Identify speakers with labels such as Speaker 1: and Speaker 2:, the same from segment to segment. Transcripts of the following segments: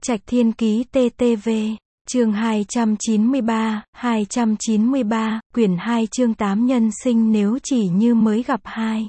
Speaker 1: Trạch Thiên Ký TTV, chương 293, quyển 2 chương 8 nhân sinh nếu chỉ như mới gặp hai.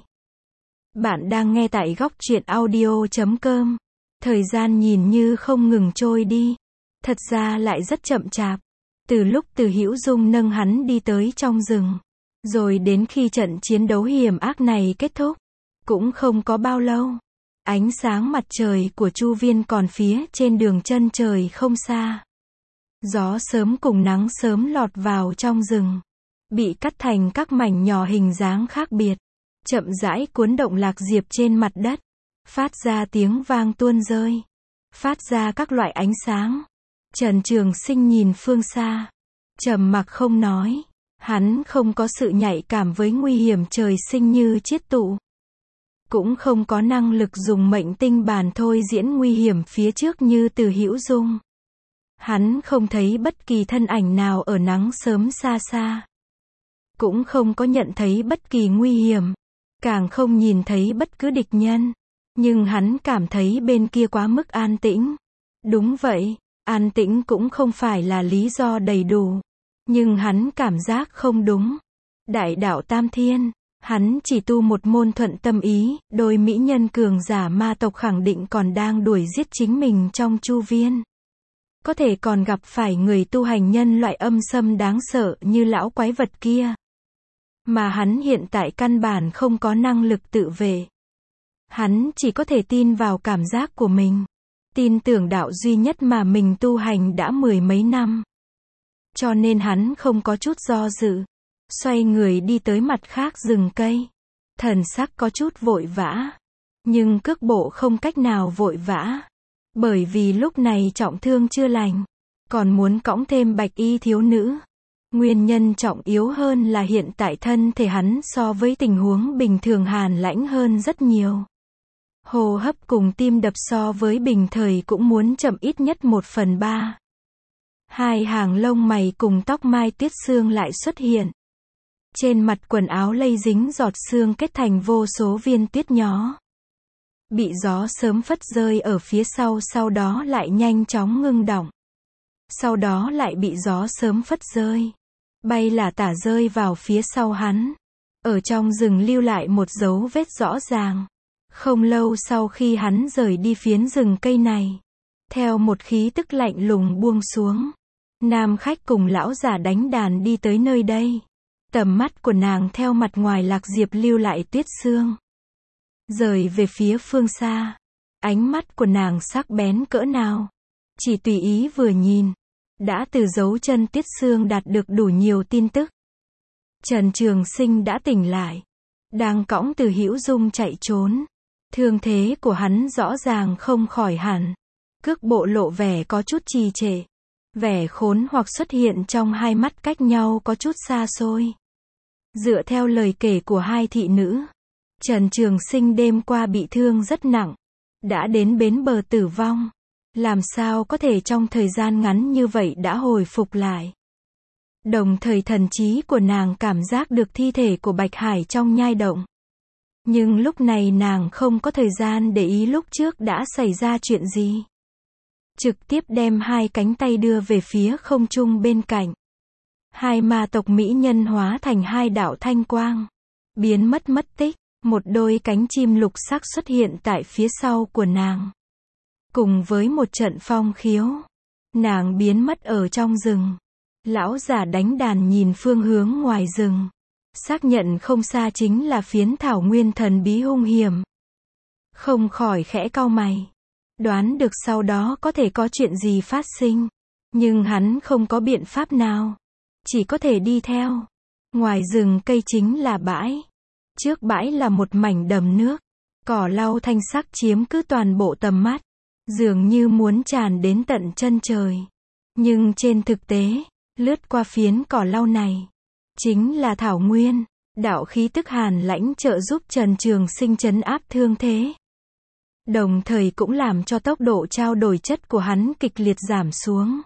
Speaker 1: Bạn đang nghe tại góc truyện audio.com. Thời gian nhìn như không ngừng trôi đi, thật ra lại rất chậm chạp. Từ lúc Từ Hữu Dung nâng hắn đi tới trong rừng, rồi đến khi trận chiến đấu hiểm ác này kết thúc, cũng không có bao lâu. Ánh sáng mặt trời của Chu Viên còn phía trên đường chân trời không xa. Gió sớm cùng nắng sớm lọt vào trong rừng, bị cắt thành các mảnh nhỏ hình dáng khác biệt, chậm rãi cuốn động lạc diệp trên mặt đất, phát ra tiếng vang tuôn rơi, phát ra các loại ánh sáng. Trần Trường Sinh nhìn phương xa, trầm mặc không nói. Hắn không có sự nhạy cảm với nguy hiểm trời sinh như Chiết Tụ, cũng không có năng lực dùng mệnh tinh bản thôi diễn nguy hiểm phía trước như Từ Hữu Dung. Hắn không thấy bất kỳ thân ảnh nào ở nắng sớm xa xa, cũng không có nhận thấy bất kỳ nguy hiểm, càng không nhìn thấy bất cứ địch nhân. Nhưng hắn cảm thấy bên kia quá mức an tĩnh. Đúng vậy, an tĩnh cũng không phải là lý do đầy đủ, nhưng hắn cảm giác không đúng. Đại đạo Tam Thiên, hắn chỉ tu một môn thuận tâm ý, đôi mỹ nhân cường giả ma tộc khẳng định còn đang đuổi giết chính mình trong Chu Viên. Có thể còn gặp phải người tu hành nhân loại âm xâm đáng sợ như lão quái vật kia. Mà hắn hiện tại căn bản không có năng lực tự vệ. Hắn chỉ có thể tin vào cảm giác của mình, tin tưởng đạo duy nhất mà mình tu hành đã mười mấy năm. Cho nên hắn không có chút do dự, xoay người đi tới mặt khác rừng cây. Thần sắc có chút vội vã, nhưng cước bộ không cách nào vội vã, bởi vì lúc này trọng thương chưa lành, còn muốn cõng thêm bạch y thiếu nữ. Nguyên nhân trọng yếu hơn là hiện tại thân thể hắn so với tình huống bình thường hàn lãnh hơn rất nhiều. Hô hấp cùng tim đập so với bình thời cũng muốn chậm ít nhất 1/3. Hai hàng lông mày cùng tóc mai tuyết sương lại xuất hiện. Trên mặt quần áo lây dính giọt sương kết thành vô số viên tuyết nhó. Bị gió sớm phất rơi ở phía sau, sau đó lại nhanh chóng ngưng đọng. Sau đó lại bị gió sớm phất rơi, bay là tả rơi vào phía sau hắn. Ở trong rừng lưu lại một dấu vết rõ ràng. Không lâu sau khi hắn rời đi phiến rừng cây này, theo một khí tức lạnh lùng buông xuống, nam khách cùng lão giả đánh đàn đi tới nơi đây. Tầm mắt của nàng theo mặt ngoài lạc diệp lưu lại tuyết sương, rời về phía phương xa. Ánh mắt của nàng sắc bén cỡ nào, chỉ tùy ý vừa nhìn, đã từ dấu chân tuyết sương đạt được đủ nhiều tin tức. Trần Trường Sinh đã tỉnh lại, đang cõng Từ Hữu Dung chạy trốn. Thương thế của hắn rõ ràng không khỏi hẳn, cước bộ lộ vẻ có chút trì trệ, vẻ khốn hoặc xuất hiện trong hai mắt cách nhau có chút xa xôi. Dựa theo lời kể của hai thị nữ, Trần Trường Sinh đêm qua bị thương rất nặng, đã đến bến bờ tử vong. Làm sao có thể trong thời gian ngắn như vậy đã hồi phục lại. Đồng thời thần trí của nàng cảm giác được thi thể của Bạch Hải trong nhai động. Nhưng lúc này nàng không có thời gian để ý lúc trước đã xảy ra chuyện gì. Trực tiếp đem hai cánh tay đưa về phía không trung bên cạnh. Hai ma tộc mỹ nhân hóa thành hai đạo thanh quang, biến mất tích. Một đôi cánh chim lục sắc xuất hiện tại phía sau của nàng. Cùng với một trận phong khiếu, nàng biến mất ở trong rừng. Lão giả đánh đàn nhìn phương hướng ngoài rừng, xác nhận không xa chính là phiến thảo nguyên thần bí hung hiểm. Không khỏi khẽ cau mày, đoán được sau đó có thể có chuyện gì phát sinh, nhưng hắn không có biện pháp nào, chỉ có thể đi theo. Ngoài rừng cây chính là bãi, trước bãi là một mảnh đầm nước, cỏ lau thanh sắc chiếm cứ toàn bộ tầm mắt, dường như muốn tràn đến tận chân trời. Nhưng trên thực tế, lướt qua phiến cỏ lau này, chính là thảo nguyên. Đạo khí tức hàn lãnh trợ giúp Trần Trường Sinh trấn áp thương thế, đồng thời cũng làm cho tốc độ trao đổi chất của hắn kịch liệt giảm xuống.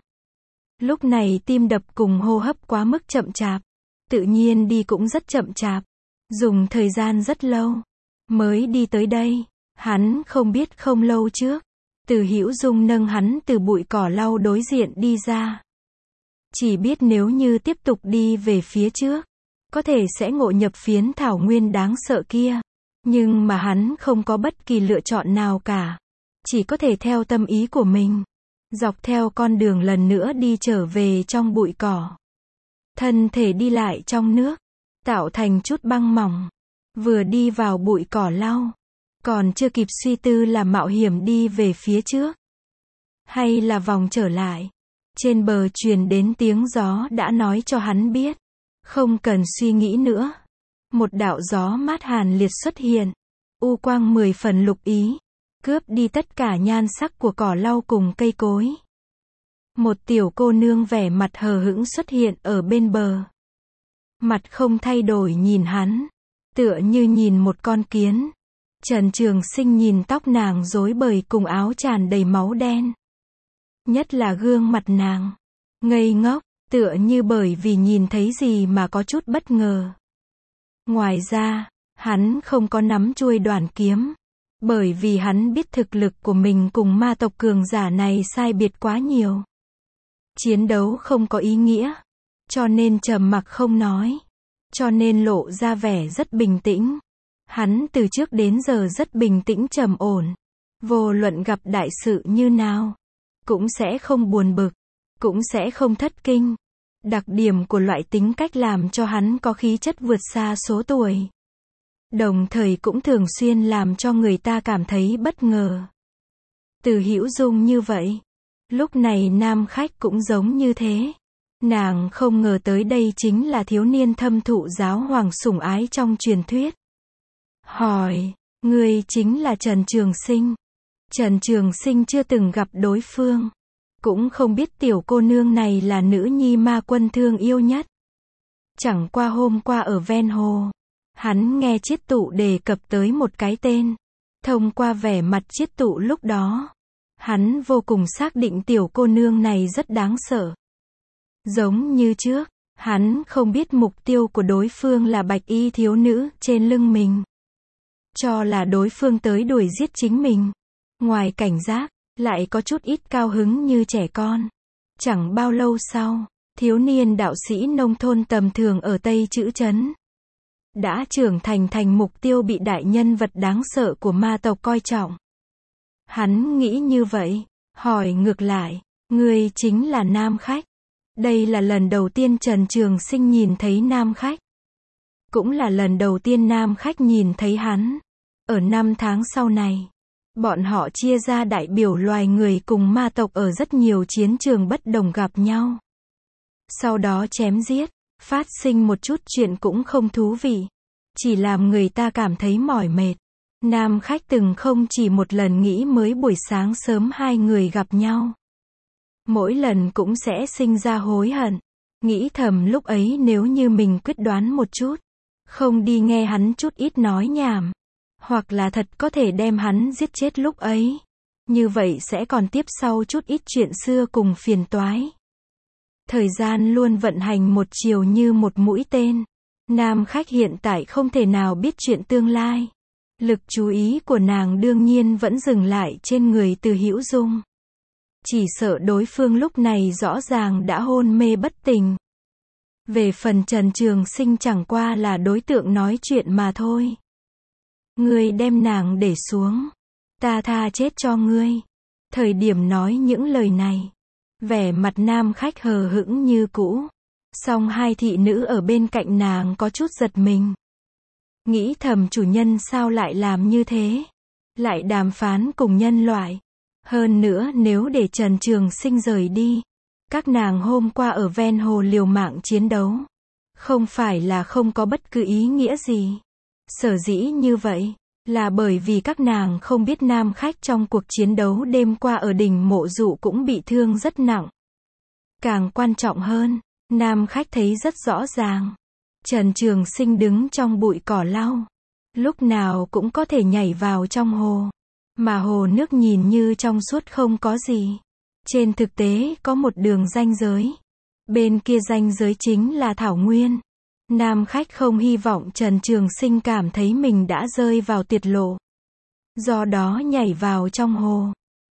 Speaker 1: Lúc này tim đập cùng hô hấp quá mức chậm chạp, tự nhiên đi cũng rất chậm chạp, dùng thời gian rất lâu mới đi tới đây. Hắn không biết không lâu trước, Từ Hữu Dung nâng hắn từ bụi cỏ lau đối diện đi ra. Chỉ biết nếu như tiếp tục đi về phía trước, có thể sẽ ngộ nhập phiến thảo nguyên đáng sợ kia. Nhưng mà hắn không có bất kỳ lựa chọn nào cả. Chỉ có thể theo tâm ý của mình. Dọc theo con đường lần nữa đi trở về trong bụi cỏ. Thân thể đi lại trong nước, tạo thành chút băng mỏng. Vừa đi vào bụi cỏ lau, còn chưa kịp suy tư là mạo hiểm đi về phía trước, hay là vòng trở lại. Trên bờ truyền đến tiếng gió đã nói cho hắn biết. Không cần suy nghĩ nữa. Một đạo gió mát hàn liệt xuất hiện. U quang 10 phần lục ý. Cướp đi tất cả nhan sắc của cỏ lau cùng cây cối. Một tiểu cô nương vẻ mặt hờ hững xuất hiện ở bên bờ. Mặt không thay đổi nhìn hắn. Tựa như nhìn một con kiến. Trần Trường Sinh nhìn tóc nàng rối bời cùng áo tràn đầy máu đen. Nhất là gương mặt nàng. Ngây ngốc, tựa như bởi vì nhìn thấy gì mà có chút bất ngờ. Ngoài ra, hắn không có nắm chuôi đoản kiếm. Bởi vì hắn biết thực lực của mình cùng ma tộc cường giả này sai biệt quá nhiều. Chiến đấu không có ý nghĩa. Cho nên trầm mặc không nói. Cho nên lộ ra vẻ rất bình tĩnh. Hắn từ trước đến giờ rất bình tĩnh trầm ổn. Vô luận gặp đại sự như nào, cũng sẽ không buồn bực, cũng sẽ không thất kinh. Đặc điểm của loại tính cách làm cho hắn có khí chất vượt xa số tuổi. Đồng thời cũng thường xuyên làm cho người ta cảm thấy bất ngờ. Từ Hữu Dung như vậy. Lúc này nam khách cũng giống như thế. Nàng không ngờ tới đây chính là thiếu niên thâm thụ giáo hoàng sủng ái trong truyền thuyết. Hỏi, ngươi chính là Trần Trường Sinh. Trần Trường Sinh chưa từng gặp đối phương. Cũng không biết tiểu cô nương này là nữ nhi ma quân thương yêu nhất. Chẳng qua hôm qua ở ven hồ, hắn nghe Chiết Tụ đề cập tới một cái tên. Thông qua vẻ mặt Chiết Tụ lúc đó, hắn vô cùng xác định tiểu cô nương này rất đáng sợ. Giống như trước, hắn không biết mục tiêu của đối phương là bạch y thiếu nữ trên lưng mình. Cho là đối phương tới đuổi giết chính mình. Ngoài cảnh giác, lại có chút ít cao hứng như trẻ con. Chẳng bao lâu sau, thiếu niên đạo sĩ nông thôn tầm thường ở Tây Chữ Trấn đã trưởng thành mục tiêu bị đại nhân vật đáng sợ của ma tộc coi trọng. Hắn nghĩ như vậy, hỏi ngược lại, ngươi chính là nam khách. Đây là lần đầu tiên Trần Trường Sinh nhìn thấy nam khách. Cũng là lần đầu tiên nam khách nhìn thấy hắn. Ở 5 tháng sau này, bọn họ chia ra đại biểu loài người cùng ma tộc ở rất nhiều chiến trường bất đồng gặp nhau. Sau đó chém giết, phát sinh một chút chuyện cũng không thú vị. Chỉ làm người ta cảm thấy mỏi mệt. Nam khách từng không chỉ một lần nghĩ mới buổi sáng sớm hai người gặp nhau. Mỗi lần cũng sẽ sinh ra hối hận. Nghĩ thầm lúc ấy nếu như mình quyết đoán một chút, không đi nghe hắn chút ít nói nhảm, hoặc là thật có thể đem hắn giết chết lúc ấy. Như vậy sẽ còn tiếp sau chút ít chuyện xưa cùng phiền toái. Thời gian luôn vận hành một chiều như một mũi tên. Nam khách hiện tại không thể nào biết chuyện tương lai. Lực chú ý của nàng đương nhiên vẫn dừng lại trên người Từ Hữu Dung. Chỉ sợ đối phương lúc này rõ ràng đã hôn mê bất tỉnh. Về phần Trần Trường Sinh chẳng qua là đối tượng nói chuyện mà thôi. Ngươi đem nàng để xuống, ta tha chết cho ngươi. Thời điểm nói những lời này, vẻ mặt nam khách hờ hững như cũ. Song hai thị nữ ở bên cạnh nàng có chút giật mình. Nghĩ thầm chủ nhân sao lại làm như thế? Lại đàm phán cùng nhân loại. Hơn nữa nếu để Trần Trường Sinh rời đi, các nàng hôm qua ở ven hồ liều mạng chiến đấu, không phải là không có bất cứ ý nghĩa gì. Sở dĩ như vậy, là bởi vì các nàng không biết nam khách trong cuộc chiến đấu đêm qua ở đỉnh Mộ Dụ cũng bị thương rất nặng. Càng quan trọng hơn, nam khách thấy rất rõ ràng. Trần Trường Sinh đứng trong bụi cỏ lau. Lúc nào cũng có thể nhảy vào trong hồ. Mà hồ nước nhìn như trong suốt không có gì. Trên thực tế có một đường ranh giới. Bên kia ranh giới chính là thảo nguyên. Nam khách không hy vọng Trần Trường Sinh cảm thấy mình đã rơi vào tuyệt lộ. Do đó nhảy vào trong hồ.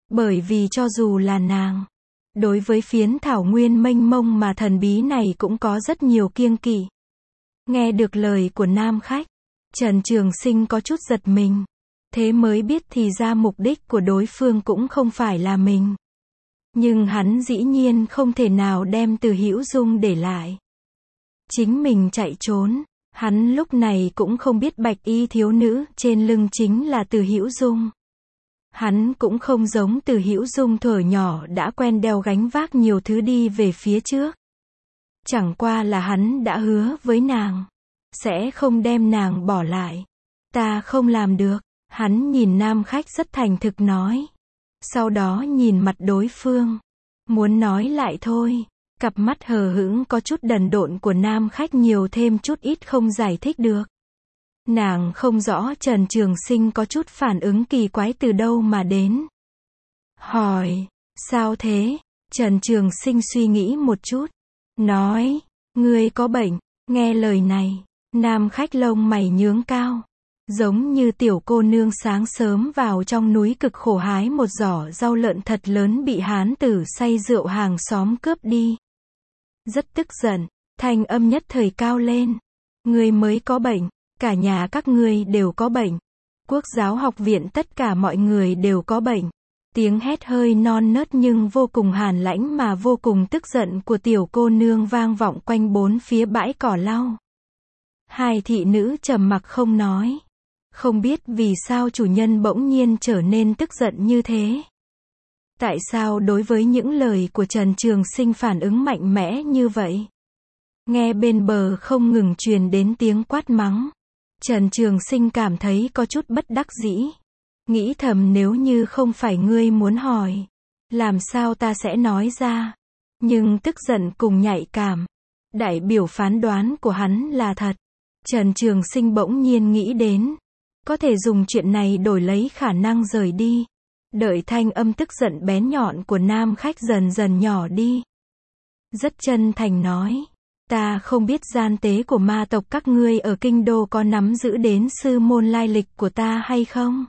Speaker 1: Bởi vì cho dù là nàng, đối với phiến thảo nguyên mênh mông mà thần bí này cũng có rất nhiều kiêng kỵ. Nghe được lời của nam khách, Trần Trường Sinh có chút giật mình. Thế mới biết thì ra mục đích của đối phương cũng không phải là mình. Nhưng hắn dĩ nhiên không thể nào đem Từ Hữu Dung để lại. Chính mình chạy trốn, hắn lúc này cũng không biết bạch y thiếu nữ trên lưng chính là Từ Hữu Dung. Hắn cũng không giống Từ Hữu Dung thuở nhỏ đã quen đeo gánh vác nhiều thứ đi về phía trước. Chẳng qua là hắn đã hứa với nàng, sẽ không đem nàng bỏ lại. Ta không làm được, hắn nhìn nam khách rất thành thực nói. Sau đó nhìn mặt đối phương, muốn nói lại thôi. Cặp mắt hờ hững có chút đần độn của nam khách nhiều thêm chút ít không giải thích được. Nàng không rõ Trần Trường Sinh có chút phản ứng kỳ quái từ đâu mà đến. Hỏi, sao thế? Trần Trường Sinh suy nghĩ một chút. Nói, ngươi có bệnh. Nghe lời này, nam khách lông mày nhướng cao. Giống như tiểu cô nương sáng sớm vào trong núi cực khổ hái một giỏ rau lợn thật lớn bị hán tử say rượu hàng xóm cướp đi. Rất tức giận, thanh âm nhất thời cao lên. Ngươi mới có bệnh, cả nhà các ngươi đều có bệnh. Quốc giáo học viện tất cả mọi người đều có bệnh. Tiếng hét hơi non nớt nhưng vô cùng hàn lãnh mà vô cùng tức giận của tiểu cô nương vang vọng quanh bốn phía bãi cỏ lau. Hai thị nữ trầm mặc không nói. Không biết vì sao chủ nhân bỗng nhiên trở nên tức giận như thế. Tại sao đối với những lời của Trần Trường Sinh phản ứng mạnh mẽ như vậy? Nghe bên bờ không ngừng truyền đến tiếng quát mắng. Trần Trường Sinh cảm thấy có chút bất đắc dĩ. Nghĩ thầm nếu như không phải ngươi muốn hỏi, làm sao ta sẽ nói ra? Nhưng tức giận cùng nhạy cảm, đại biểu phán đoán của hắn là thật. Trần Trường Sinh bỗng nhiên nghĩ đến, có thể dùng chuyện này đổi lấy khả năng rời đi. Đợi thanh âm tức giận bén nhọn của nam khách dần dần nhỏ đi. Rất chân thành nói, ta không biết gian tế của ma tộc các ngươi ở kinh đô có nắm giữ đến sư môn lai lịch của ta hay không?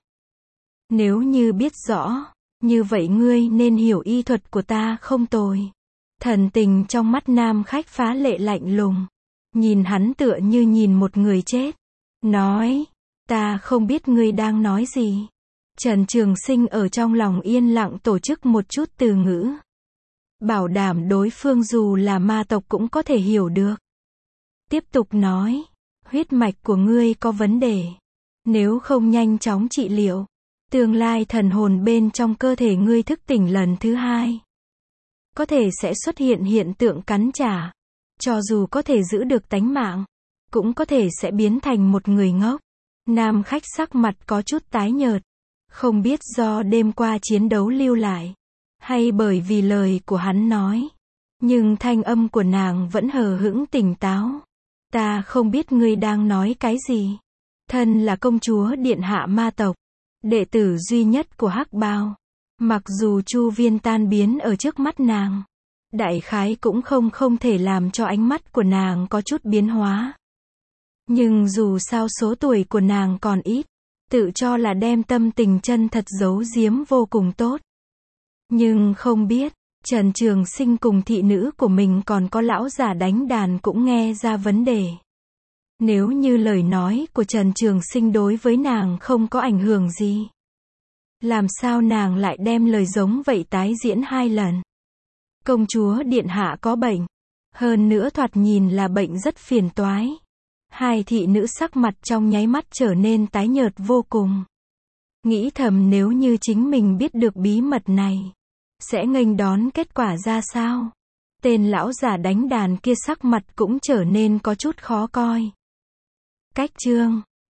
Speaker 1: Nếu như biết rõ, như vậy ngươi nên hiểu y thuật của ta không tồi. Thần tình trong mắt nam khách phá lệ lạnh lùng. Nhìn hắn tựa như nhìn một người chết. Nói, ta không biết ngươi đang nói gì. Trần Trường Sinh ở trong lòng yên lặng tổ chức một chút từ ngữ. Bảo đảm đối phương dù là ma tộc cũng có thể hiểu được. Tiếp tục nói, huyết mạch của ngươi có vấn đề. Nếu không nhanh chóng trị liệu, tương lai thần hồn bên trong cơ thể ngươi thức tỉnh lần thứ hai, có thể sẽ xuất hiện hiện tượng cắn trả. Cho dù có thể giữ được tánh mạng, cũng có thể sẽ biến thành một người ngốc. Nam khách sắc mặt có chút tái nhợt. Không biết do đêm qua chiến đấu lưu lại, hay bởi vì lời của hắn nói. Nhưng thanh âm của nàng vẫn hờ hững tỉnh táo. Ta không biết ngươi đang nói cái gì. Thân là công chúa điện hạ ma tộc, đệ tử duy nhất của Hắc Bao. Mặc dù Chu Viên tan biến ở trước mắt nàng, đại khái cũng không thể làm cho ánh mắt của nàng có chút biến hóa. Nhưng dù sao số tuổi của nàng còn ít, tự cho là đem tâm tình chân thật giấu giếm vô cùng tốt. Nhưng không biết, Trần Trường Sinh cùng thị nữ của mình còn có lão giả đánh đàn cũng nghe ra vấn đề. Nếu như lời nói của Trần Trường Sinh đối với nàng không có ảnh hưởng gì, làm sao nàng lại đem lời giống vậy tái diễn hai lần? Công chúa điện hạ có bệnh, hơn nữa thoạt nhìn là bệnh rất phiền toái. Hai thị nữ sắc mặt trong nháy mắt trở nên tái nhợt vô cùng. Nghĩ thầm nếu như chính mình biết được bí mật này, sẽ nghênh đón kết quả ra sao? Tên lão giả đánh đàn kia sắc mặt cũng trở nên có chút khó coi. Cách chương